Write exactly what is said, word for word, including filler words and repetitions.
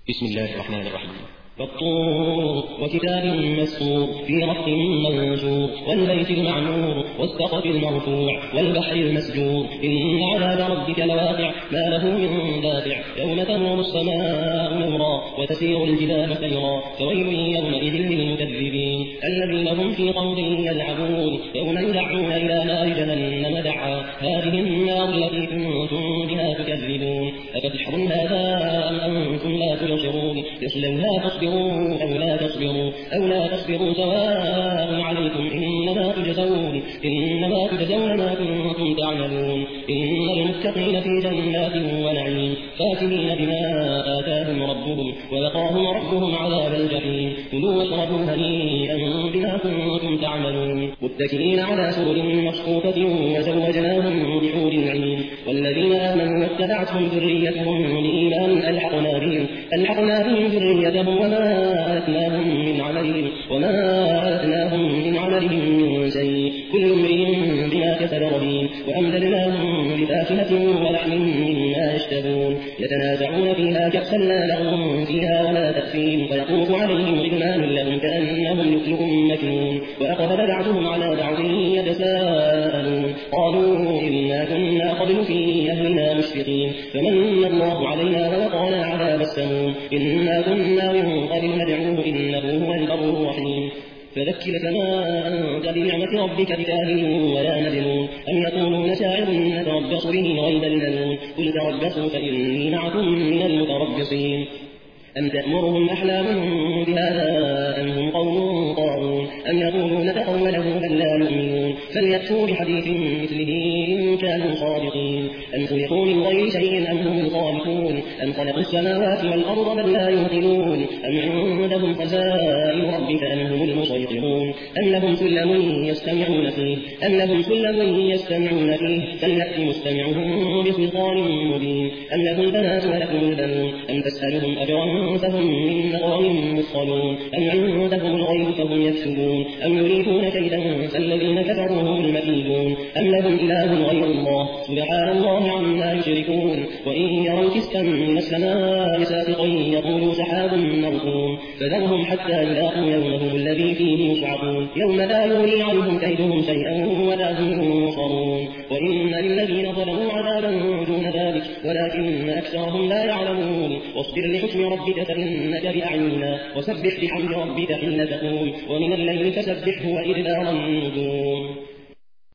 بسم الله الرحمن الرحيم. والطور وكتاب مسطور في رق منشور والبيت المعمور والسقف المرفوع والبحر المسجور إن عذاب ربك لواقع ما له من دافع يوم تمر السماء نورا وتسير الجبال سيرا فويل يومئذ للمكذبين الذين هم في خوض يلعبون يوم يدعون إلى نار جهنم دعا هذه النار التي كنتم بها تكذبون أفتحرم هذا أم أنتم لا تبصرون يصلونها فاصبروا أو لا تصبروا أو لا تصبروا سواء عليكم إنما تجزون إنما تجزون ما كنتم تعملون إن المتقين في جنات ونعيم فاكهين بما آتاهم ربهم ووقاهم ربهم عذاب الجحيم كلوا واشربوا هنيئا بما كنتم تعملون متكئين على سرر مصفوفة وزوجناهم بحور عين والذين آمنوا واتبعتهم ذريتهم بإيمان ألحقنا بهم ألحقنا بهم ذريتهم وما ألتناهم من عملهم وما ألتناهم من عملهم من شيء كل امرئ بما كسب رهين وأمددناهم بفاكهة ولحم مما يشتهون يتنازعون فيها كأسا لا لغو فيها ولا تأثيم ويطوف عليهم غلمان لهم كأنهم لؤلؤ مكنون وأقبل بعضهم على بعض يتساءلون قالوا إنا كنا قبل في أهلنا مشفقين فمن الله علينا ووقانا عذاب السموم إنا كنا من قبل ندعوه إنه هو البر الرحيم فذكر كما أنت بنعمة ربك بكاهن ولا مجنون أم يقولون شاعر نتربص به ريب المنون قل تربصوا فإني معكم من المتربصين أم تأمرهم أحلامهم بهذا أم هم قوم طاغون أم يقولون تقوله بل لا يؤمنون فليأتوا بحديث مثله إن كانوا صادقين أم خلقوا من غير شيء أم هم الخالقون أم خلقوا السماوات والأرض بل لا يوقنون أم عندهم خزائن ربك أم هم المسيطرون أم لهم سلم يستمعون فيه أم لهم سلم يستمعون فيه فليأت مستمعهم بسلطان مبين أم لهم بنات ولكم البنون أم تسألهم أجرا فهم من مغرم مثقلون أم عندهم الغيب فهم يكسبون أم يريدون كيدا فالذين كفروا هم المكيدون أم لهم إله غير الله سبحان الله عما يشركون وإن يروا كسفا من السماء ساقطا يقولوا سحاب مركوم فذرهم حتى يلاقوا يومهم الذي فيه يصعقون يوم لا يغني عنهم كيدهم شيئا ولا هم ينصرون وإن للذين ظلموا عذابا دون ذلك ولكن أكثرهم لا يعلمون واصبر لحكم ربك فإنك بأعيننا وسبح بحمد ربك حين تقوم ومن الليل فسبحه وإدبار النجوم.